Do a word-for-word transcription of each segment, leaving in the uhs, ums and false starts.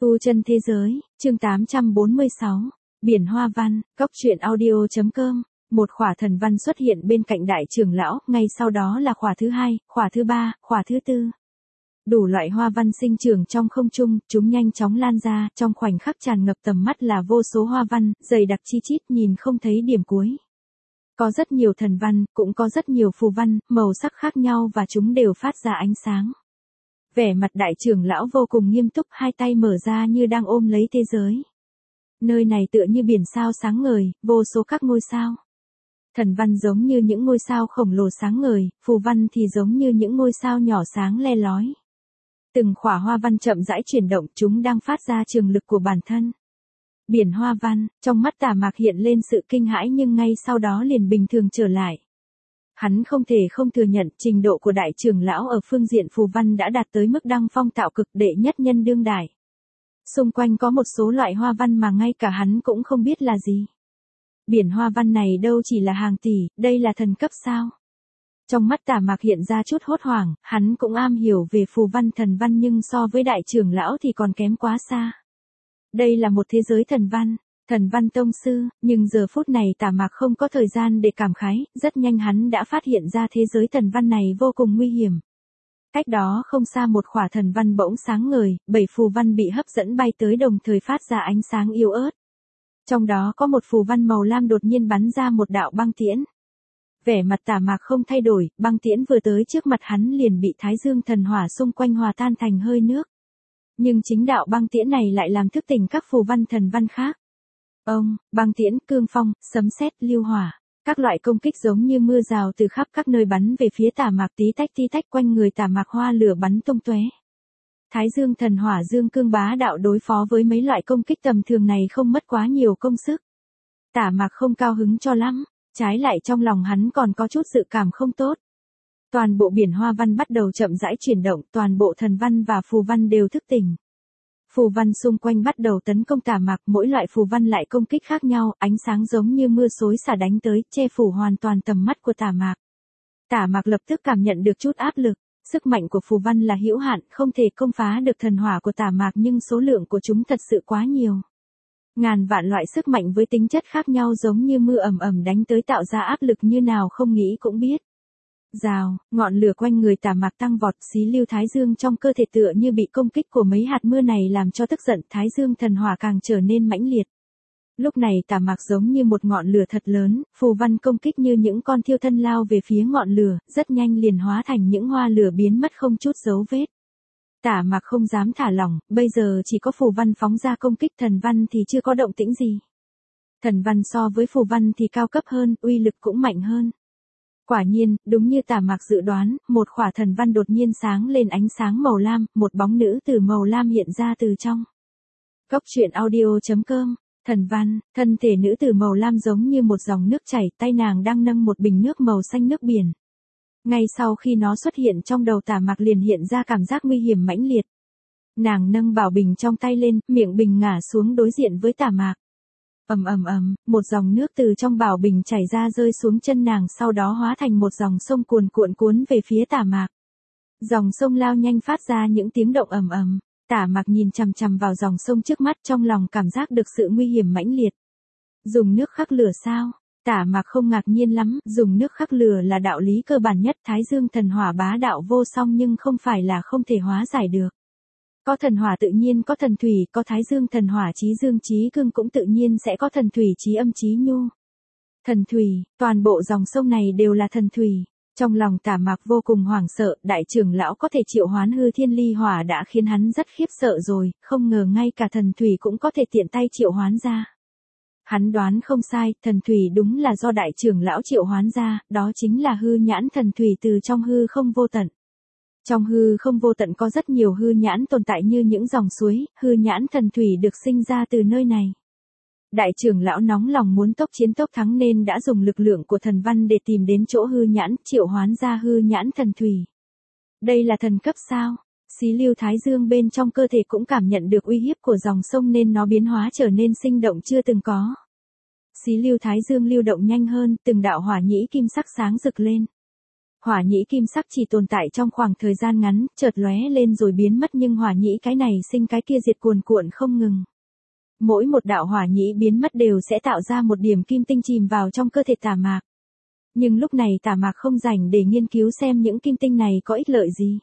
Tu chân thế giới, chương tám trăm bốn mươi sáu, Biển Hoa Văn, Cốc truyện audio.com. Một khỏa thần văn xuất hiện bên cạnh đại trưởng lão, ngay sau đó là khỏa thứ hai, khỏa thứ ba, khỏa thứ tư. Đủ loại hoa văn sinh trưởng trong không trung, chúng nhanh chóng lan ra, trong khoảnh khắc tràn ngập tầm mắt là vô số hoa văn, dày đặc chi chít nhìn không thấy điểm cuối. Có rất nhiều thần văn, cũng có rất nhiều phù văn, màu sắc khác nhau và chúng đều phát ra ánh sáng. Vẻ mặt đại trưởng lão vô cùng nghiêm túc, hai tay mở ra như đang ôm lấy thế giới. Nơi này tựa như biển sao sáng ngời, vô số các ngôi sao. Thần văn giống như những ngôi sao khổng lồ sáng ngời, phù văn thì giống như những ngôi sao nhỏ sáng le lói. Từng khỏa hoa văn chậm rãi chuyển động, chúng đang phát ra trường lực của bản thân. Biển hoa văn, trong mắt Tả Mạc hiện lên sự kinh hãi nhưng ngay sau đó liền bình thường trở lại. Hắn không thể không thừa nhận trình độ của đại trưởng lão ở phương diện phù văn đã đạt tới mức đăng phong tạo cực đệ nhất nhân đương đại. Xung quanh có một số loại hoa văn mà ngay cả hắn cũng không biết là gì. Biển hoa văn này đâu chỉ là hàng tỷ, đây là thần cấp sao? Trong mắt Tả Mạc hiện ra chút hốt hoảng, hắn cũng am hiểu về phù văn thần văn nhưng so với đại trưởng lão thì còn kém quá xa. Đây là một thế giới thần văn, thần văn tông sư, nhưng giờ phút này Tả Mạc không có thời gian để cảm khái, rất nhanh hắn đã phát hiện ra thế giới thần văn này vô cùng nguy hiểm. Cách đó không xa một khỏa thần văn bỗng sáng ngời, bảy phù văn bị hấp dẫn bay tới đồng thời phát ra ánh sáng yếu ớt. Trong đó có một phù văn màu lam đột nhiên bắn ra một đạo băng tiễn. Vẻ mặt Tả Mạc không thay đổi, băng tiễn vừa tới trước mặt hắn liền bị thái dương thần hỏa xung quanh hòa tan thành hơi nước. Nhưng chính đạo băng tiễn này lại làm thức tỉnh các phù văn thần văn khác. Ông, băng tiễn, cương phong, sấm sét, lưu hỏa, các loại công kích giống như mưa rào từ khắp các nơi bắn về phía Tả Mạc, tí tách tí tách quanh người Tả Mạc hoa lửa bắn tung tóe. Thái dương thần hỏa dương cương bá đạo đối phó với mấy loại công kích tầm thường này không mất quá nhiều công sức. Tả Mạc không cao hứng cho lắm, trái lại trong lòng hắn còn có chút dự cảm không tốt. Toàn bộ biển hoa văn bắt đầu chậm rãi chuyển động, toàn bộ thần văn và phù văn đều thức tỉnh. Phù văn xung quanh bắt đầu tấn công Tả Mạc, mỗi loại phù văn lại công kích khác nhau, ánh sáng giống như mưa xối xả đánh tới, che phủ hoàn toàn tầm mắt của Tả Mạc. Tả Mạc lập tức cảm nhận được chút áp lực, sức mạnh của phù văn là hữu hạn, không thể công phá được thần hỏa của Tả Mạc nhưng số lượng của chúng thật sự quá nhiều. Ngàn vạn loại sức mạnh với tính chất khác nhau giống như mưa ầm ầm đánh tới tạo ra áp lực như nào không nghĩ cũng biết. Rào, ngọn lửa quanh người Tả Mạc tăng vọt, xí lưu thái dương trong cơ thể tựa như bị công kích của mấy hạt mưa này làm cho tức giận, thái dương thần hỏa càng trở nên mãnh liệt. Lúc này Tả Mạc giống như một ngọn lửa thật lớn, phù văn công kích như những con thiêu thân lao về phía ngọn lửa, rất nhanh liền hóa thành những hoa lửa biến mất không chút dấu vết. Tả Mạc không dám thả lỏng, bây giờ chỉ có phù văn phóng ra công kích, thần văn thì chưa có động tĩnh gì. Thần văn so với phù văn thì cao cấp hơn, uy lực cũng mạnh hơn. Quả nhiên, đúng như Tả Mạc dự đoán, một khỏa thần văn đột nhiên sáng lên ánh sáng màu lam, một bóng nữ tử màu lam hiện ra từ trong. Cốc truyện audio.com, thần văn, thân thể nữ tử màu lam giống như một dòng nước chảy, tay nàng đang nâng một bình nước màu xanh nước biển. Ngay sau khi nó xuất hiện trong đầu Tả Mạc liền hiện ra cảm giác nguy hiểm mãnh liệt. Nàng nâng bảo bình trong tay lên, miệng bình ngả xuống đối diện với Tả Mạc. Ầm ầm ầm, một dòng nước từ trong bảo bình chảy ra rơi xuống chân nàng, sau đó hóa thành một dòng sông cuồn cuộn cuốn về phía Tả Mạc. Dòng sông lao nhanh phát ra những tiếng động ầm ầm. Tả Mạc nhìn chằm chằm vào dòng sông trước mắt, trong lòng cảm giác được sự nguy hiểm mãnh liệt. Dùng nước khắc lửa sao? Tả Mạc không ngạc nhiên lắm, dùng nước khắc lửa là đạo lý cơ bản nhất, thái dương thần hỏa bá đạo vô song nhưng không phải là không thể hóa giải được. Có thần hỏa tự nhiên có thần thủy, có thái dương thần hỏa chí dương chí cương cũng tự nhiên sẽ có thần thủy chí âm chí nhu. Thần thủy, toàn bộ dòng sông này đều là thần thủy. Trong lòng Tả Mạc vô cùng hoảng sợ, đại trưởng lão có thể triệu hoán hư thiên ly hỏa đã khiến hắn rất khiếp sợ rồi, không ngờ ngay cả thần thủy cũng có thể tiện tay triệu hoán ra. Hắn đoán không sai, thần thủy đúng là do đại trưởng lão triệu hoán ra, đó chính là hư nhãn thần thủy từ trong hư không vô tận. Trong hư không vô tận có rất nhiều hư nhãn tồn tại như những dòng suối, hư nhãn thần thủy được sinh ra từ nơi này. Đại trưởng lão nóng lòng muốn tốc chiến tốc thắng nên đã dùng lực lượng của thần văn để tìm đến chỗ hư nhãn, triệu hoán ra hư nhãn thần thủy. Đây là thần cấp sao? Xí lưu thái dương bên trong cơ thể cũng cảm nhận được uy hiếp của dòng sông nên nó biến hóa trở nên sinh động chưa từng có. Xí lưu thái dương lưu động nhanh hơn, từng đạo hỏa nhĩ kim sắc sáng rực lên. Hỏa nhĩ kim sắc chỉ tồn tại trong khoảng thời gian ngắn, chợt lóe lên rồi biến mất nhưng hỏa nhĩ cái này sinh cái kia diệt cuồn cuộn không ngừng. Mỗi một đạo hỏa nhĩ biến mất đều sẽ tạo ra một điểm kim tinh chìm vào trong cơ thể Tả Mạc. Nhưng lúc này Tả Mạc không rảnh để nghiên cứu xem những kim tinh này có ích lợi gì.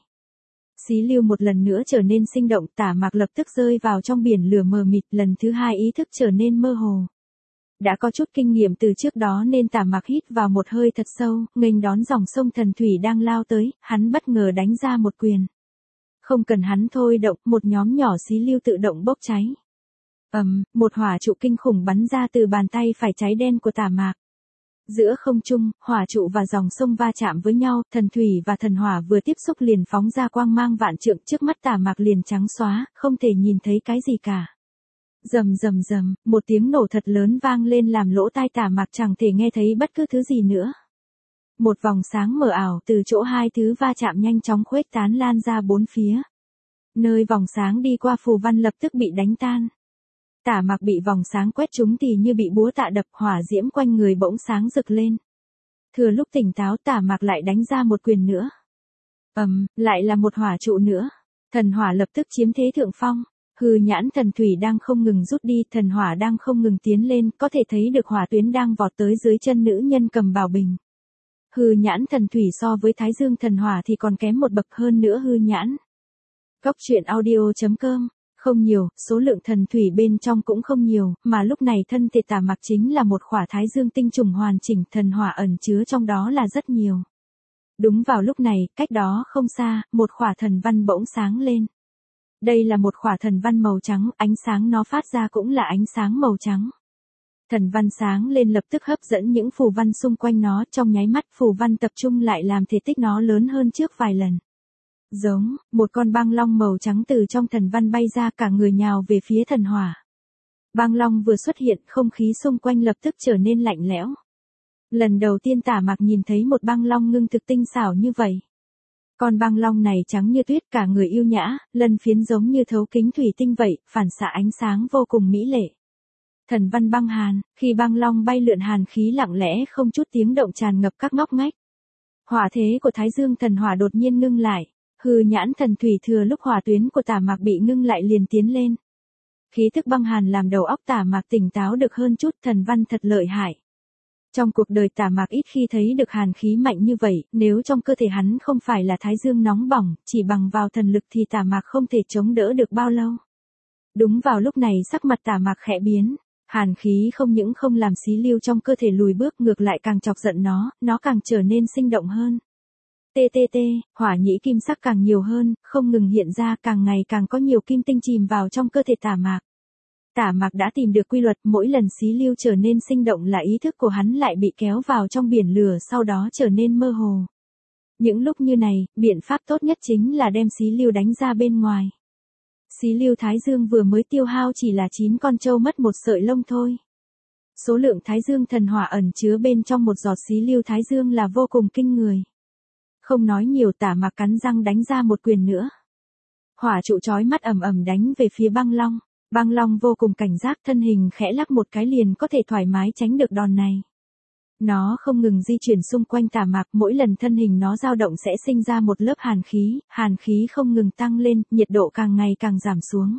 Xí lưu một lần nữa trở nên sinh động, Tả Mạc lập tức rơi vào trong biển lửa mờ mịt, lần thứ hai ý thức trở nên mơ hồ. Đã có chút kinh nghiệm từ trước đó nên Tả Mạc hít vào một hơi thật sâu, nghênh đón dòng sông thần thủy đang lao tới, hắn bất ngờ đánh ra một quyền. Không cần hắn thôi động, một nhóm nhỏ xí lưu tự động bốc cháy. Ầm, um, một hỏa trụ kinh khủng bắn ra từ bàn tay phải cháy đen của Tả Mạc. Giữa không trung, hỏa trụ và dòng sông va chạm với nhau, thần thủy và thần hỏa vừa tiếp xúc liền phóng ra quang mang vạn trượng, trước mắt Tả Mạc liền trắng xóa, không thể nhìn thấy cái gì cả. Rầm rầm rầm, một tiếng nổ thật lớn vang lên làm lỗ tai Tả Mạc chẳng thể nghe thấy bất cứ thứ gì nữa. Một vòng sáng mờ ảo từ chỗ hai thứ va chạm nhanh chóng khuếch tán lan ra bốn phía. Nơi vòng sáng đi qua phù văn lập tức bị đánh tan. Tả Mạc bị vòng sáng quét trúng thì như bị búa tạ đập, hỏa diễm quanh người bỗng sáng rực lên. Thừa lúc tỉnh táo Tả Mạc lại đánh ra một quyền nữa. Ầm, um, lại là một hỏa trụ nữa. Thần hỏa lập tức chiếm thế thượng phong. Hư nhãn thần thủy đang không ngừng rút đi, thần hỏa đang không ngừng tiến lên, có thể thấy được hỏa tuyến đang vọt tới dưới chân nữ nhân cầm bảo bình. Hư nhãn thần thủy so với Thái Dương thần hỏa thì còn kém một bậc hơn nữa hư nhãn. Góc truyện audio chấm com. Không nhiều, số lượng thần thủy bên trong cũng không nhiều, mà lúc này thân thể Tả Mạc chính là một khỏa Thái Dương tinh trùng hoàn chỉnh, thần hỏa ẩn chứa trong đó là rất nhiều. Đúng vào lúc này, cách đó không xa, một khỏa thần văn bỗng sáng lên. Đây là một khỏa thần văn màu trắng, ánh sáng nó phát ra cũng là ánh sáng màu trắng. Thần văn sáng lên lập tức hấp dẫn những phù văn xung quanh nó, trong nháy mắt phù văn tập trung lại làm thể tích nó lớn hơn trước vài lần. Giống, một con băng long màu trắng từ trong thần văn bay ra, cả người nhào về phía thần hỏa. Băng long vừa xuất hiện, không khí xung quanh lập tức trở nên lạnh lẽo. Lần đầu tiên Tả Mạc nhìn thấy một băng long ngưng thực tinh xảo như vậy. Con băng long này trắng như tuyết, cả người yêu nhã, lân phiến giống như thấu kính thủy tinh vậy, phản xạ ánh sáng vô cùng mỹ lệ. Thần văn băng hàn, khi băng long bay lượn hàn khí lặng lẽ không chút tiếng động tràn ngập các ngóc ngách. Hỏa thế của Thái Dương thần hỏa đột nhiên ngưng lại. Hư nhãn thần thủy thừa lúc hỏa tuyến của Tả Mạc bị ngưng lại liền tiến lên. Khí thức băng hàn làm đầu óc Tả Mạc tỉnh táo được hơn chút, thần văn thật lợi hại. Trong cuộc đời Tả Mạc ít khi thấy được hàn khí mạnh như vậy, nếu trong cơ thể hắn không phải là Thái Dương nóng bỏng, chỉ bằng vào thần lực thì Tả Mạc không thể chống đỡ được bao lâu. Đúng vào lúc này sắc mặt Tả Mạc khẽ biến, hàn khí không những không làm xí lưu trong cơ thể lùi bước, ngược lại càng chọc giận nó, nó càng trở nên sinh động hơn. tê tê tê, hỏa nhĩ kim sắc càng nhiều hơn, không ngừng hiện ra, càng ngày càng có nhiều kim tinh chìm vào trong cơ thể Tả Mạc. Tả Mạc đã tìm được quy luật, mỗi lần xí lưu trở nên sinh động là ý thức của hắn lại bị kéo vào trong biển lửa, sau đó trở nên mơ hồ. Những lúc như này, biện pháp tốt nhất chính là đem xí lưu đánh ra bên ngoài. Xí lưu Thái Dương vừa mới tiêu hao chỉ là chín con trâu mất một sợi lông thôi. Số lượng Thái Dương thần hỏa ẩn chứa bên trong một giọt xí lưu Thái Dương là vô cùng kinh người. Không nói nhiều, Tả Mạc cắn răng đánh ra một quyền nữa. Hỏa trụ chói mắt ầm ầm đánh về phía băng long. Băng long vô cùng cảnh giác, thân hình khẽ lắc một cái liền có thể thoải mái tránh được đòn này. Nó không ngừng di chuyển xung quanh Tả Mạc, mỗi lần thân hình nó dao động sẽ sinh ra một lớp hàn khí, hàn khí không ngừng tăng lên, nhiệt độ càng ngày càng giảm xuống.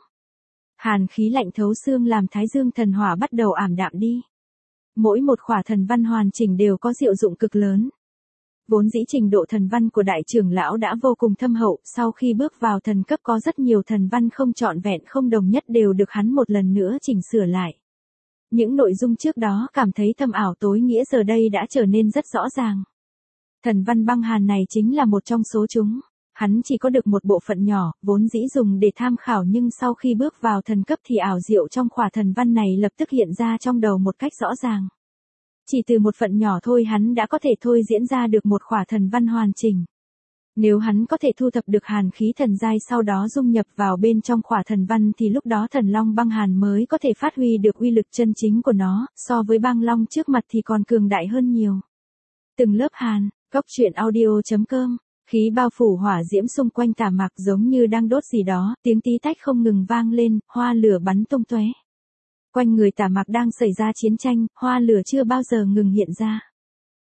Hàn khí lạnh thấu xương làm Thái Dương thần hỏa bắt đầu ảm đạm đi. Mỗi một khỏa thần văn hoàn chỉnh đều có diệu dụng cực lớn. Vốn dĩ trình độ thần văn của đại trưởng lão đã vô cùng thâm hậu, sau khi bước vào thần cấp có rất nhiều thần văn không trọn vẹn không đồng nhất đều được hắn một lần nữa chỉnh sửa lại. Những nội dung trước đó cảm thấy thâm ảo tối nghĩa giờ đây đã trở nên rất rõ ràng. Thần văn băng hàn này chính là một trong số chúng. Hắn chỉ có được một bộ phận nhỏ, vốn dĩ dùng để tham khảo nhưng sau khi bước vào thần cấp thì ảo diệu trong khỏa thần văn này lập tức hiện ra trong đầu một cách rõ ràng. Chỉ từ một phần nhỏ thôi hắn đã có thể thôi diễn ra được một khỏa thần văn hoàn chỉnh. Nếu hắn có thể thu thập được hàn khí thần giai sau đó dung nhập vào bên trong khỏa thần văn thì lúc đó thần long băng hàn mới có thể phát huy được uy lực chân chính của nó, so với băng long trước mặt thì còn cường đại hơn nhiều. Từng lớp hàn, góc truyện audio chấm com, khí bao phủ hỏa diễm xung quanh Tả Mạc giống như đang đốt gì đó, tiếng tí tách không ngừng vang lên, hoa lửa bắn tung tóe. Quanh người Tả Mạc đang xảy ra chiến tranh, hoa lửa chưa bao giờ ngừng hiện ra.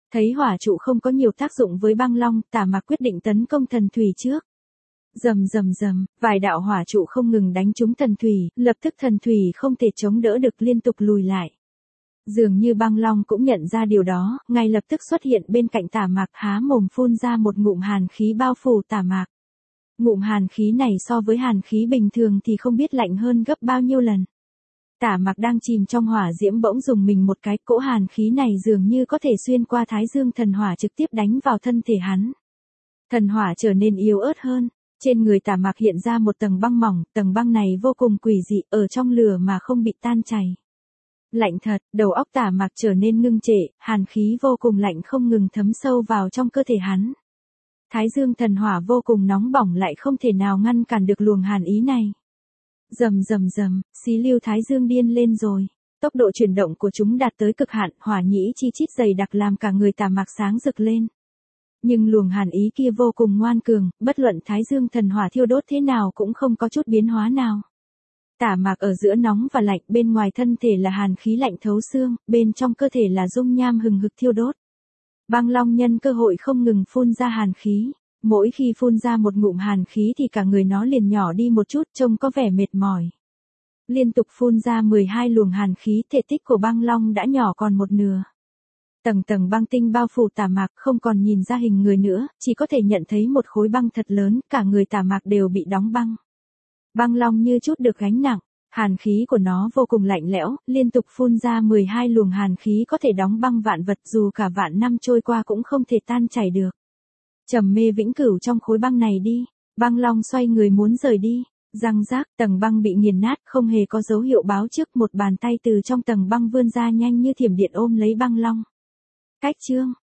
Thấy hỏa trụ không có nhiều tác dụng với băng long, Tả Mạc quyết định tấn công thần thủy trước. Rầm rầm rầm, vài đạo hỏa trụ không ngừng đánh trúng thần thủy, lập tức thần thủy không thể chống đỡ được liên tục lùi lại. Dường như băng long cũng nhận ra điều đó, ngay lập tức xuất hiện bên cạnh Tả Mạc, há mồm phun ra một ngụm hàn khí bao phủ Tả Mạc. Ngụm hàn khí này so với hàn khí bình thường thì không biết lạnh hơn gấp bao nhiêu lần. Tả Mạc đang chìm trong hỏa diễm bỗng dùng mình một cái, cỗ hàn khí này dường như có thể xuyên qua thái dương thần hỏa trực tiếp đánh vào thân thể hắn. Thần hỏa trở nên yếu ớt hơn, trên người Tả Mạc hiện ra một tầng băng mỏng, tầng băng này vô cùng quỷ dị, ở trong lửa mà không bị tan chảy. Lạnh thật, đầu óc Tả Mạc trở nên ngưng trệ, hàn khí vô cùng lạnh không ngừng thấm sâu vào trong cơ thể hắn. Thái dương thần hỏa vô cùng nóng bỏng lại không thể nào ngăn cản được luồng hàn ý này. Rầm rầm rầm, xí lưu thái dương điên lên rồi. Tốc độ chuyển động của chúng đạt tới cực hạn, hỏa nhĩ chi chít dày đặc làm cả người Tả Mạc sáng rực lên. Nhưng luồng hàn ý kia vô cùng ngoan cường, bất luận thái dương thần hỏa thiêu đốt thế nào cũng không có chút biến hóa nào. Tả Mạc ở giữa nóng và lạnh, bên ngoài thân thể là hàn khí lạnh thấu xương, bên trong cơ thể là dung nham hừng hực thiêu đốt. Băng long nhân cơ hội không ngừng phun ra hàn khí. Mỗi khi phun ra một ngụm hàn khí thì cả người nó liền nhỏ đi một chút, trông có vẻ mệt mỏi. Liên tục phun ra mười hai luồng hàn khí, thể tích của băng long đã nhỏ còn một nửa. Tầng tầng băng tinh bao phủ Tả Mạc, không còn nhìn ra hình người nữa, chỉ có thể nhận thấy một khối băng thật lớn, cả người Tả Mạc đều bị đóng băng. Băng long như chút được gánh nặng, hàn khí của nó vô cùng lạnh lẽo, liên tục phun ra mười hai luồng hàn khí có thể đóng băng vạn vật, dù cả vạn năm trôi qua cũng không thể tan chảy được. Trầm mê vĩnh cửu trong khối băng này đi. Băng long xoay người muốn rời đi. Răng rác, tầng băng bị nghiền nát, không hề có dấu hiệu báo trước, một bàn tay từ trong tầng băng vươn ra nhanh như thiểm điện ôm lấy băng long. Cách chương